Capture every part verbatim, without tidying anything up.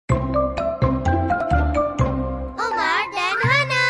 Omar dan Hana.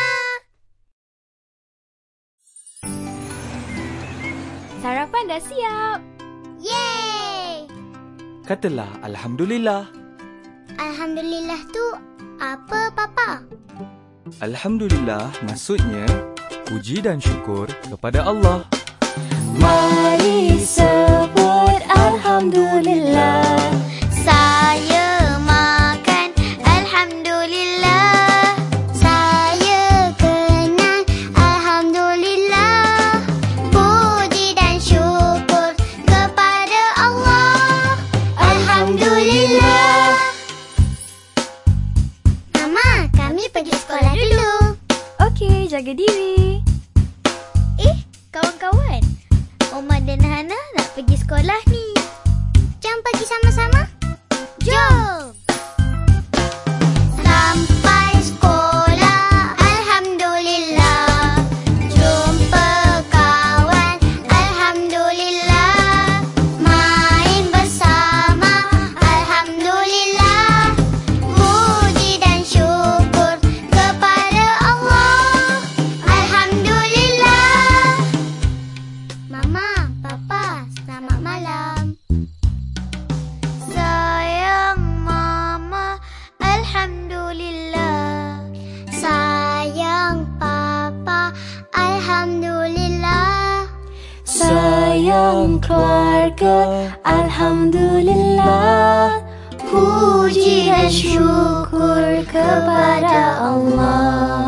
Sarapan dah siap. Yeay! Katalah Alhamdulillah. Alhamdulillah tu apa, Papa? Alhamdulillah maksudnya puji dan syukur kepada Allah. Mari sebut Alhamdulillah. Saya makan Alhamdulillah. Saya kenal Alhamdulillah. Puji dan syukur kepada Allah. Alhamdulillah. Mama, kami pergi sekolah dulu. Okey, jaga diri. Eh, kawan-kawan, Omar dan Hana nak pergi sekolah ni. Jom pergi sama-sama. Jom! Sampai sekolah, Alhamdulillah. Jumpa kawan, Alhamdulillah. Main bersama, Alhamdulillah. Puji dan syukur kepada Allah. Alhamdulillah. Mama, Papa, selamat malam. Sayang Mama, Alhamdulillah. Sayang Papa, Alhamdulillah. Sayang keluarga, Alhamdulillah. Puji dan syukur kepada Allah.